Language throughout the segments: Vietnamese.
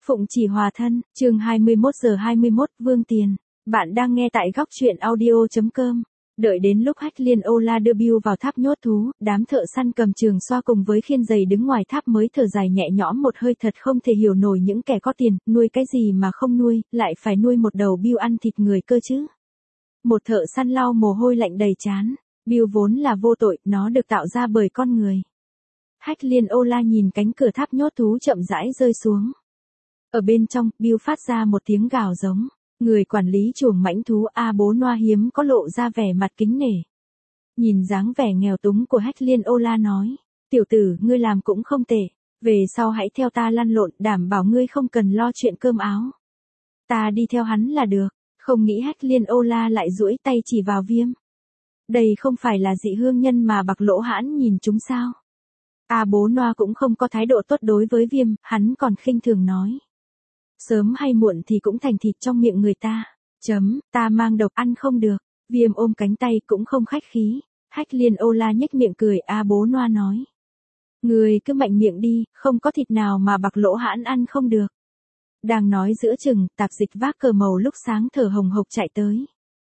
Phụng Chỉ Hòa Thân, chương 21:21, Vương Tiền. Bạn đang nghe tại góc truyện audio.com. Đợi đến lúc Hách Liên Ola đưa Bill vào tháp nhốt thú, đám thợ săn cầm trường xoa cùng với khiên giày đứng ngoài tháp mới thở dài nhẹ nhõm một hơi, thật không thể hiểu nổi những kẻ có tiền, nuôi cái gì mà không nuôi, lại phải nuôi một đầu Bill ăn thịt người cơ chứ. Một thợ săn lau mồ hôi lạnh đầy trán. Bill vốn là vô tội, nó được tạo ra bởi con người. Hách Liên Ola nhìn cánh cửa tháp nhốt thú chậm rãi rơi xuống. Ở bên trong, Bill phát ra một tiếng gào giống. Người quản lý chuồng mãnh thú A Bố Noa hiếm có lộ ra vẻ mặt kính nể. Nhìn dáng vẻ nghèo túng của Hách Liên Ola nói. Tiểu tử, ngươi làm cũng không tệ. Về sau hãy theo ta lăn lộn, đảm bảo ngươi không cần lo chuyện cơm áo. Ta đi theo hắn là được. Không nghĩ Hách Liên Ola lại duỗi tay chỉ vào Viêm. Đây không phải là dị hương nhân mà Bạc Lỗ Hãn nhìn chúng sao? A Bố Noa cũng không có thái độ tốt đối với Viêm, hắn còn khinh thường nói. Sớm hay muộn thì cũng thành thịt trong miệng người ta. Ta mang độc ăn không được. Viêm ôm cánh tay cũng không khách khí. Hách Liên Ola nhếch miệng cười, A Bố Noa nói. Người cứ mạnh miệng đi, không có thịt nào mà Bạc Lỗ Hãn ăn không được. Đang nói giữa chừng, tạp dịch vác cờ màu lúc sáng thở hồng hộc chạy tới.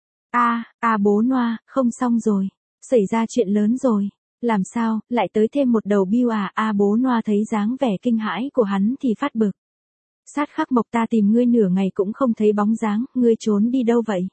A Bố Noa, không xong rồi. Xảy ra chuyện lớn rồi. Làm sao, lại tới thêm một đầu Bill à? A Bố Noa thấy dáng vẻ kinh hãi của hắn thì phát bực. Sát Khắc Mộc, ta tìm ngươi nửa ngày cũng không thấy bóng dáng, ngươi trốn đi đâu vậy?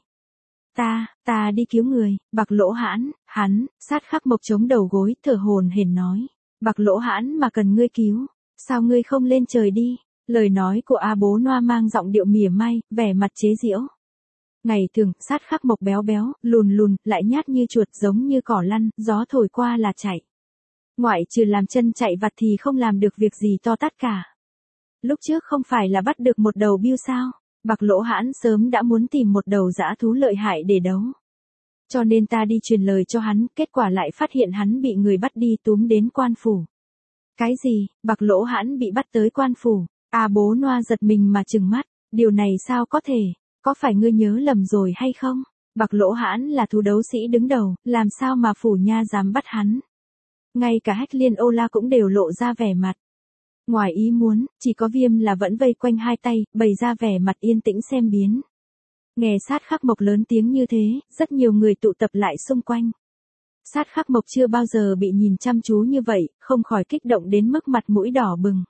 Ta đi cứu người. Bạc Lỗ Hãn, Sát Khắc Mộc chống đầu gối, thở hổn hển nói. Bạc Lỗ Hãn mà cần ngươi cứu, sao ngươi không lên trời đi? Lời nói của A Bố Noa mang giọng điệu mỉa mai, vẻ mặt chế giễu. Ngày thường, Sát Khắc Mộc béo béo, lùn, lại nhát như chuột, giống như cỏ lăn, gió thổi qua là chạy. Ngoại trừ làm chân chạy vặt thì không làm được việc gì to tát cả. Lúc trước không phải là bắt được một đầu Bill sao? Bạc Lỗ Hãn sớm đã muốn tìm một đầu dã thú lợi hại để đấu. Cho nên ta đi truyền lời cho hắn, kết quả lại phát hiện hắn bị người bắt đi túm đến quan phủ. Cái gì? Bạc Lỗ Hãn bị bắt tới quan phủ? A Bố Noa giật mình mà trừng mắt. Điều này sao có thể? Có phải ngươi nhớ lầm rồi hay không? Bạc Lỗ Hãn là thú đấu sĩ đứng đầu, làm sao mà phủ nha dám bắt hắn? Ngay cả Hách Liên Ola cũng đều lộ ra vẻ mặt. Ngoài ý muốn, chỉ có Viêm là vẫn vây quanh hai tay, bày ra vẻ mặt yên tĩnh xem biến. Nghe Sát Khắc Mộc lớn tiếng như thế, rất nhiều người tụ tập lại xung quanh. Sát Khắc Mộc chưa bao giờ bị nhìn chăm chú như vậy, không khỏi kích động đến mức mặt mũi đỏ bừng.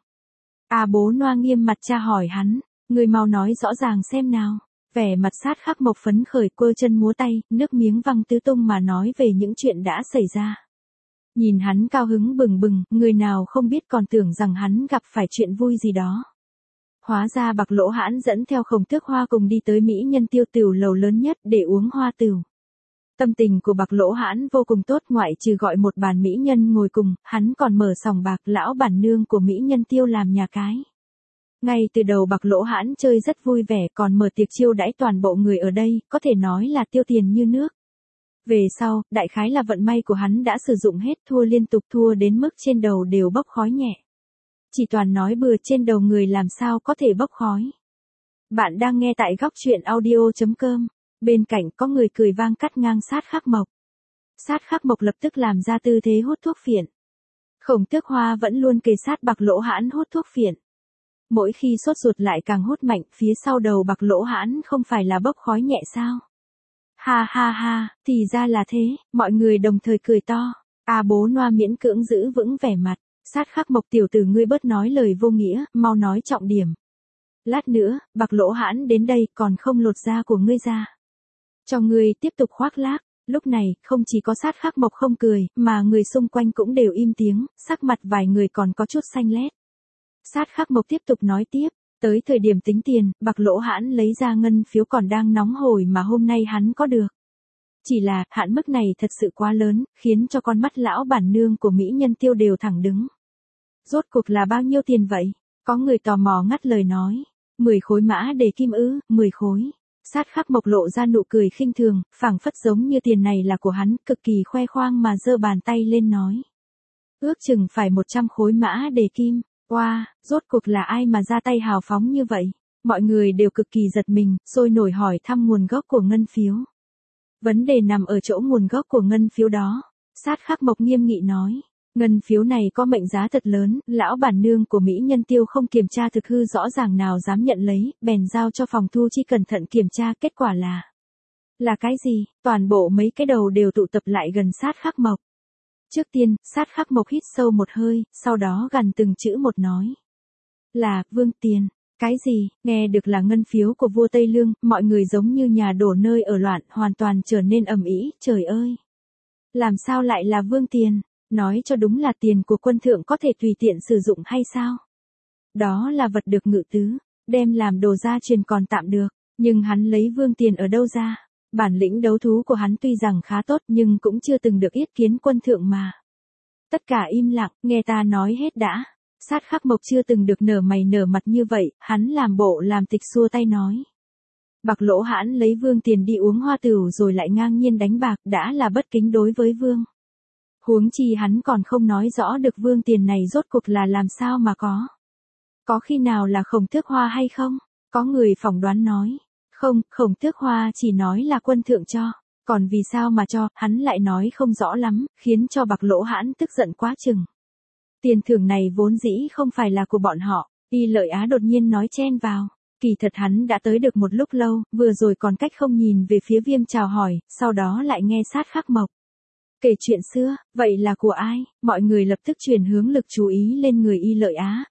A Bố Noa nghiêm mặt tra hỏi hắn, người mau nói rõ ràng xem nào. Vẻ mặt Sát Khắc Mộc phấn khởi, quơ chân múa tay, nước miếng văng tứ tung mà nói về những chuyện đã xảy ra. Nhìn hắn cao hứng bừng bừng, người nào không biết còn tưởng rằng hắn gặp phải chuyện vui gì đó. Hóa ra Bạc Lỗ Hãn dẫn theo Khổng Tước Hoa cùng đi tới mỹ nhân tiêu tửu lầu lớn nhất để uống hoa tửu. Tâm tình của Bạc Lỗ Hãn vô cùng tốt, ngoại trừ gọi một bàn mỹ nhân ngồi cùng, hắn còn mở sòng bạc lão bản nương của mỹ nhân tiêu làm nhà cái. Ngay từ đầu Bạc Lỗ Hãn chơi rất vui vẻ, còn mở tiệc chiêu đãi toàn bộ người ở đây, có thể nói là tiêu tiền như nước. Về sau, đại khái là vận may của hắn đã sử dụng hết, thua liên tục, thua đến mức trên đầu đều bốc khói nhẹ. Chỉ toàn nói bừa, trên đầu người làm sao có thể bốc khói. Bạn đang nghe tại góc truyện audio.com. Bên cạnh có người cười vang cắt ngang Sát Khắc Mộc. Sát Khắc Mộc lập tức làm ra tư thế hút thuốc phiện. Khổng Tước Hoa vẫn luôn kề sát Bạc Lỗ Hãn hút thuốc phiện. Mỗi khi sốt ruột lại càng hút mạnh, phía sau đầu Bạc Lỗ Hãn không phải là bốc khói nhẹ sao? Ha, thì ra là thế, mọi người đồng thời cười to. A Bố Noa miễn cưỡng giữ vững vẻ mặt. Sát Khắc Mộc, tiểu tử ngươi bớt nói lời vô nghĩa, mau nói trọng điểm. Lát nữa, Bạc Lỗ Hãn đến đây còn không lột da của ngươi ra. Cho ngươi tiếp tục khoác lác. Lúc này, không chỉ có Sát Khắc Mộc không cười, mà người xung quanh cũng đều im tiếng, sắc mặt vài người còn có chút xanh lét. Sát Khắc Mộc tiếp tục nói tiếp. Tới thời điểm tính tiền, Bạc Lỗ Hãn lấy ra ngân phiếu còn đang nóng hổi mà hôm nay hắn có được. Chỉ là, hạn mức này thật sự quá lớn, khiến cho con mắt lão bản nương của mỹ nhân tiêu đều thẳng đứng. Rốt cuộc là bao nhiêu tiền vậy? Có người tò mò ngắt lời nói. 10 khối mã để kim ư? 10 khối. Sát Khắc Mộc lộ ra nụ cười khinh thường, phảng phất giống như tiền này là của hắn, cực kỳ khoe khoang mà giơ bàn tay lên nói. Ước chừng phải 100 khối mã để kim. Wow, rốt cuộc là ai mà ra tay hào phóng như vậy? Mọi người đều cực kỳ giật mình, sôi nổi hỏi thăm nguồn gốc của ngân phiếu. Vấn đề nằm ở chỗ nguồn gốc của ngân phiếu đó. Sát Khắc Mộc nghiêm nghị nói. Ngân phiếu này có mệnh giá thật lớn, lão bản nương của Mỹ Nhân Tiêu không kiểm tra thực hư rõ ràng nào dám nhận lấy, bèn giao cho phòng thu chi cẩn thận kiểm tra, kết quả là cái gì? Toàn bộ mấy cái đầu đều tụ tập lại gần Sát Khắc Mộc. Trước tiên, Sát Khắc Mộc hít sâu một hơi, sau đó gằn từng chữ một nói. Là, Vương Tiền. Cái gì? Nghe được là ngân phiếu của vua Tây Lương, mọi người giống như nhà đổ nơi ở loạn, hoàn toàn trở nên ầm ĩ, trời ơi! Làm sao lại là Vương Tiền? Nói cho đúng là tiền của quân thượng có thể tùy tiện sử dụng hay sao? Đó là vật được ngự tứ, đem làm đồ gia truyền còn tạm được, nhưng hắn lấy Vương Tiền ở đâu ra? Bản lĩnh đấu thú của hắn tuy rằng khá tốt nhưng cũng chưa từng được yết kiến quân thượng mà. Tất cả im lặng, nghe ta nói hết đã. Sát Khắc Mộc chưa từng được nở mày nở mặt như vậy, hắn làm bộ làm tịch xua tay nói. Bạc Lỗ Hãn lấy Vương Tiền đi uống hoa tửu rồi lại ngang nhiên đánh bạc, đã là bất kính đối với Vương. Huống chi hắn còn không nói rõ được Vương Tiền này rốt cuộc là làm sao mà có. Có khi nào là Khổng Tước Hoa hay không? Có người phỏng đoán nói. Không, Khổng Tước Hoa chỉ nói là quân thượng cho. Còn vì sao mà cho, hắn lại nói không rõ lắm, khiến cho Bạc Lỗ Hãn tức giận quá chừng. Tiền thưởng này vốn dĩ không phải là của bọn họ, Y Lợi Á đột nhiên nói chen vào. Kỳ thật hắn đã tới được một lúc lâu, vừa rồi còn cách không nhìn về phía Viêm chào hỏi, sau đó lại nghe Sát Khắc Mộc kể chuyện xưa, vậy là của ai? Mọi người lập tức chuyển hướng lực chú ý lên người Y Lợi Á,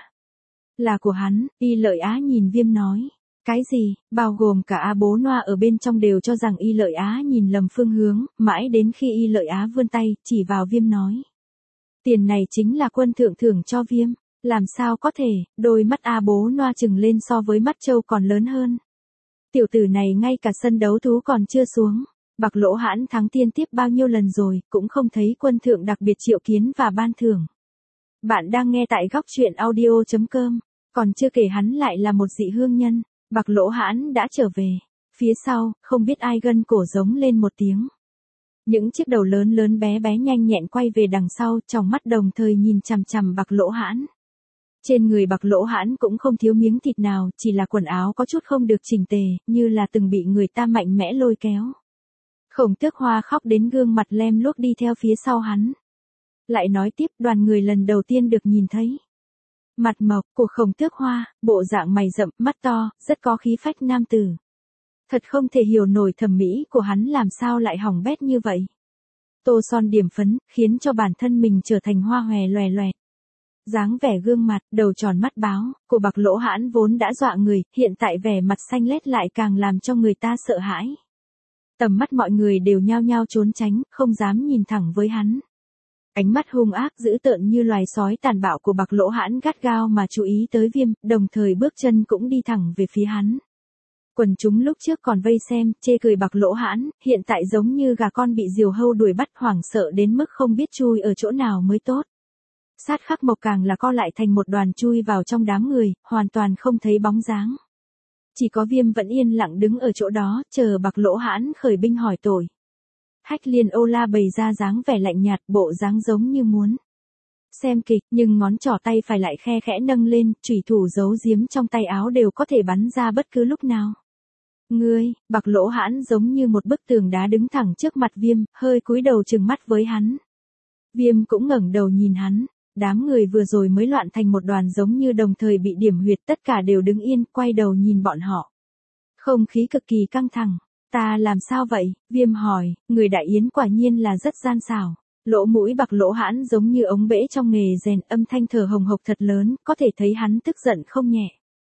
là của hắn. Y Lợi Á nhìn Viêm nói. Cái gì? Bao gồm cả A Bố Noa ở bên trong đều cho rằng Y Lợi Á nhìn lầm phương hướng, mãi đến khi Y Lợi Á vươn tay, chỉ vào Viêm nói. Tiền này chính là quân thượng thưởng cho Viêm. Làm sao có thể? Đôi mắt A Bố Noa trừng lên so với mắt trâu còn lớn hơn. Tiểu tử này ngay cả sân đấu thú còn chưa xuống. Bạc Lỗ Hãn thắng tiên tiếp bao nhiêu lần rồi, cũng không thấy quân thượng đặc biệt triệu kiến và ban thưởng. Bạn đang nghe tại góc truyện audio.com. Còn chưa kể hắn lại là một dị hương nhân. Bạc Lỗ Hãn đã trở về. Phía sau, không biết ai gân cổ giống lên một tiếng. Những chiếc đầu lớn lớn bé bé nhanh nhẹn quay về đằng sau, trong mắt đồng thời nhìn chằm chằm Bạc Lỗ Hãn. Trên người Bạc Lỗ Hãn cũng không thiếu miếng thịt nào, chỉ là quần áo có chút không được chỉnh tề, như là từng bị người ta mạnh mẽ lôi kéo. Khổng Tước Hoa khóc đến gương mặt lem luốc đi theo phía sau hắn. Lại nói tiếp, đoàn người lần đầu tiên được nhìn thấy mặt mộc của Khổng Tước Hoa, bộ dạng mày rậm, mắt to, rất có khí phách nam tử. Thật không thể hiểu nổi thẩm mỹ của hắn làm sao lại hỏng bét như vậy. Tô son điểm phấn, khiến cho bản thân mình trở thành hoa hòe loè loẹt. Dáng vẻ gương mặt, đầu tròn mắt báo, của Bạc Lỗ Hãn vốn đã dọa người, hiện tại vẻ mặt xanh lét lại càng làm cho người ta sợ hãi. Tầm mắt mọi người đều nhao nhao trốn tránh, không dám nhìn thẳng với hắn. Ánh mắt hung ác dữ tợn như loài sói tàn bạo của Bạc Lỗ Hãn gắt gao mà chú ý tới Viêm, đồng thời bước chân cũng đi thẳng về phía hắn. Quần chúng lúc trước còn vây xem, chê cười Bạc Lỗ Hãn, hiện tại giống như gà con bị diều hâu đuổi bắt, hoảng sợ đến mức không biết chui ở chỗ nào mới tốt. Sát Khắc Mộc càng là co lại thành một đoàn chui vào trong đám người, hoàn toàn không thấy bóng dáng. Chỉ có Viêm vẫn yên lặng đứng ở chỗ đó, chờ Bạc Lỗ Hãn khởi binh hỏi tội. Hách Liên Ô La bày ra dáng vẻ lạnh nhạt, bộ dáng giống như muốn xem kịch, nhưng ngón trỏ tay phải lại khe khẽ nâng lên, chủy thủ giấu giếm trong tay áo đều có thể bắn ra bất cứ lúc nào. Ngươi, Bạc Lỗ Hãn giống như một bức tường đá đứng thẳng trước mặt Viêm, hơi cúi đầu trừng mắt với hắn. Viêm cũng ngẩng đầu nhìn hắn. Đám người vừa rồi mới loạn thành một đoàn giống như đồng thời bị điểm huyệt, tất cả đều đứng yên, quay đầu nhìn bọn họ. Không khí cực kỳ căng thẳng. Ta làm sao vậy? Viêm hỏi, người đại yến quả nhiên là rất gian xảo. Lỗ mũi Bạc Lỗ Hãn giống như ống bể trong nghề rèn, âm thanh thở hồng hộc thật lớn, có thể thấy hắn tức giận không nhẹ.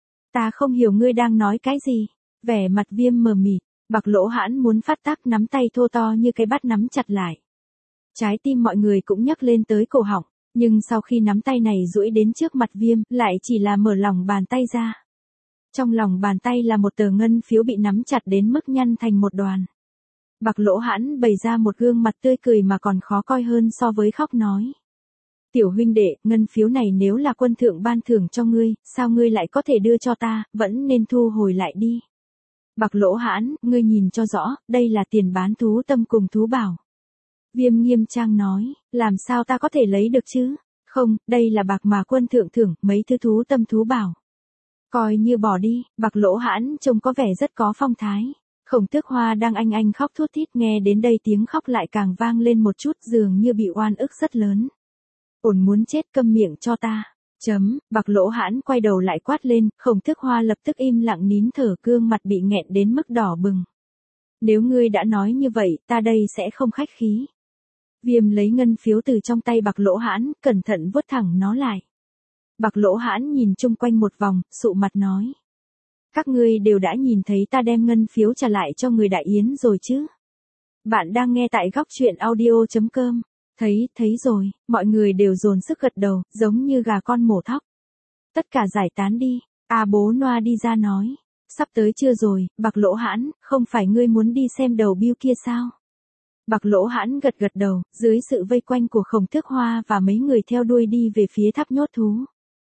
Ta không hiểu ngươi đang nói cái gì. Vẻ mặt Viêm mờ mịt, Bạc Lỗ Hãn muốn phát tác, nắm tay thô to như cái bát nắm chặt lại. Trái tim mọi người cũng nhấc lên tới cổ họng. Nhưng sau khi nắm tay này duỗi đến trước mặt Viêm, lại chỉ là mở lòng bàn tay ra. Trong lòng bàn tay là một tờ ngân phiếu bị nắm chặt đến mức nhăn thành một đoàn. Bạc Lỗ Hãn bày ra một gương mặt tươi cười mà còn khó coi hơn so với khóc nói. Tiểu huynh đệ, ngân phiếu này nếu là quân thượng ban thưởng cho ngươi, sao ngươi lại có thể đưa cho ta, vẫn nên thu hồi lại đi. Bạc Lỗ Hãn, ngươi nhìn cho rõ, đây là tiền bán thú tâm cùng thú bảo. Viêm nghiêm trang nói, làm sao ta có thể lấy được chứ? Không, đây là bạc mà quân thượng thưởng, mấy thứ thú tâm thú bảo. Coi như bỏ đi. Bạc Lỗ Hãn trông có vẻ rất có phong thái. Khổng Tước Hoa đang anh anh khóc thút thít, nghe đến đây tiếng khóc lại càng vang lên một chút, dường như bị oan ức rất lớn. Ổn muốn chết, câm miệng cho ta. Bạc Lỗ Hãn quay đầu lại quát lên, Khổng Tước Hoa lập tức im lặng nín thở, gương mặt bị nghẹn đến mức đỏ bừng. Nếu ngươi đã nói như vậy, ta đây sẽ không khách khí. Viêm lấy ngân phiếu từ trong tay Bạc Lỗ Hãn, cẩn thận vuốt thẳng nó lại. Bạc Lỗ Hãn nhìn chung quanh một vòng, sụ mặt nói. Các ngươi đều đã nhìn thấy ta đem ngân phiếu trả lại cho người Đại Yến rồi chứ? Bạn đang nghe tại góc truyện audio.com. Thấy rồi, mọi người đều dồn sức gật đầu, giống như gà con mổ thóc. Tất cả giải tán đi, Bố Noa đi ra nói. Sắp tới chưa rồi, Bạc Lỗ Hãn, không phải ngươi muốn đi xem đầu bưu kia sao? Bạc Lỗ Hãn gật đầu, dưới sự vây quanh của Khổng Tước Hoa và mấy người theo đuôi đi về phía tháp nhốt thú.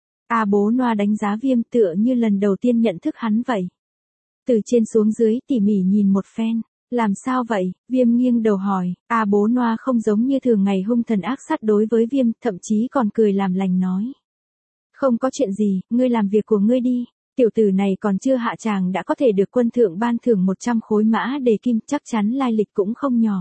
Bố Noa đánh giá Viêm tựa như lần đầu tiên nhận thức hắn vậy. Từ trên xuống dưới tỉ mỉ nhìn một phen. Làm sao vậy? Viêm nghiêng đầu hỏi. Bố Noa không giống như thường ngày hung thần ác sát đối với Viêm, thậm chí còn cười làm lành nói. Không có chuyện gì, ngươi làm việc của ngươi đi. Tiểu tử này còn chưa hạ tràng đã có thể được quân thượng ban thưởng 100 khối mã đề kim, chắc chắn lai lịch cũng không nhỏ.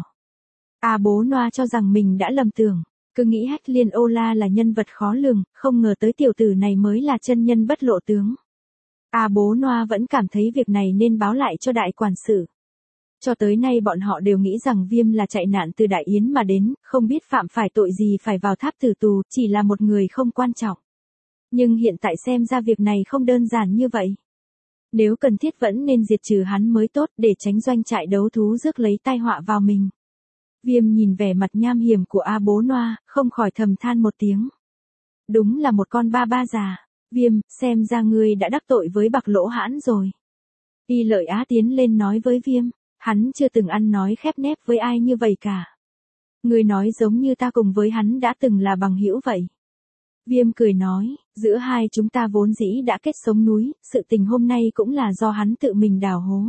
Bố Noa cho rằng mình đã lầm tưởng. Cứ nghĩ Hách Liên Ô La là nhân vật khó lường, không ngờ tới tiểu tử này mới là chân nhân bất lộ tướng. Bố Noa vẫn cảm thấy việc này nên báo lại cho đại quản sự. Cho tới nay bọn họ đều nghĩ rằng Viêm là chạy nạn từ Đại Yến mà đến, không biết phạm phải tội gì phải vào tháp tử tù, chỉ là một người không quan trọng. Nhưng hiện tại xem ra việc này không đơn giản như vậy. Nếu cần thiết vẫn nên diệt trừ hắn mới tốt để tránh doanh trại đấu thú rước lấy tai họa vào mình. Viêm nhìn vẻ mặt nham hiểm của Bố Noa, không khỏi thầm than một tiếng. Đúng là một con ba già. Viêm, xem ra ngươi đã đắc tội với Bạc Lỗ Hãn rồi. Y Lợi Á tiến lên nói với Viêm. Hắn chưa từng ăn nói khép nép với ai như vậy cả. Ngươi nói giống như ta cùng với hắn đã từng là bằng hữu vậy. Viêm cười nói, giữa hai chúng ta vốn dĩ đã kết sống núi, sự tình hôm nay cũng là do hắn tự mình đào hố.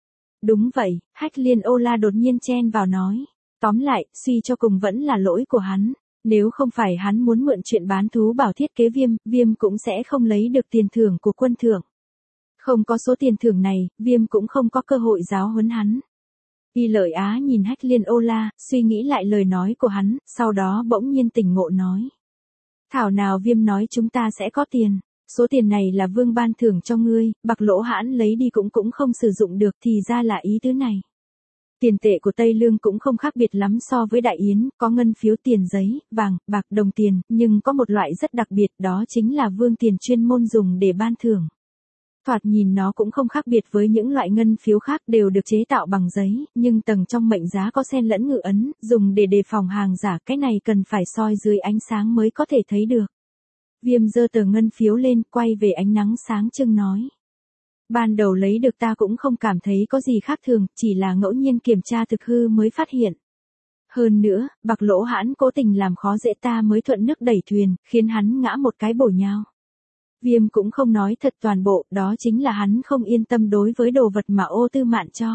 Đúng vậy, Hách Liên Ô La đột nhiên chen vào nói. Tóm lại, suy cho cùng vẫn là lỗi của hắn. Nếu không phải hắn muốn mượn chuyện bán thú bảo thiết kế Viêm cũng sẽ không lấy được tiền thưởng của quân thưởng. Không có số tiền thưởng này, Viêm cũng không có cơ hội giáo huấn hắn. Y Lợi Á nhìn Hách Liên Ô La, suy nghĩ lại lời nói của hắn, sau đó bỗng nhiên tỉnh ngộ nói. Thảo nào Viêm nói chúng ta sẽ có tiền, số tiền này là vương ban thưởng cho ngươi, Bạc Lỗ Hãn lấy đi cũng không sử dụng được thì ra là ý tứ này. Tiền tệ của Tây Lương cũng không khác biệt lắm so với Đại Yến, có ngân phiếu tiền giấy, vàng, bạc, đồng tiền, nhưng có một loại rất đặc biệt đó chính là vương tiền chuyên môn dùng để ban thưởng. Thoạt nhìn nó cũng không khác biệt với những loại ngân phiếu khác đều được chế tạo bằng giấy, nhưng tầng trong mệnh giá có xen lẫn ngự ấn, dùng để đề phòng hàng giả, cái này cần phải soi dưới ánh sáng mới có thể thấy được. Viêm giơ tờ ngân phiếu lên, quay về ánh nắng sáng trưng nói. Ban đầu lấy được ta cũng không cảm thấy có gì khác thường, chỉ là ngẫu nhiên kiểm tra thực hư mới phát hiện. Hơn nữa, Bạc Lỗ Hãn cố tình làm khó dễ ta mới thuận nước đẩy thuyền, khiến hắn ngã một cái bổ nhào. Viêm cũng không nói thật toàn bộ, đó chính là hắn không yên tâm đối với đồ vật mà Ô Tư Mạn cho.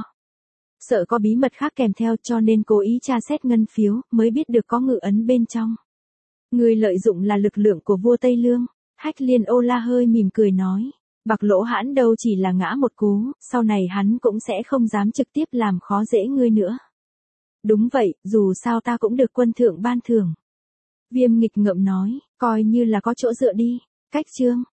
Sợ có bí mật khác kèm theo cho nên cố ý tra xét ngân phiếu, mới biết được có ngự ấn bên trong. Người lợi dụng là lực lượng của vua Tây Lương. Hách Liên Ô La hơi mỉm cười nói. Bạc Lỗ Hãn đâu chỉ là ngã một cú, sau này hắn cũng sẽ không dám trực tiếp làm khó dễ ngươi nữa. Đúng vậy, dù sao ta cũng được quân thượng ban thưởng. Viêm nghịch ngợm nói, coi như là có chỗ dựa đi. Cách chương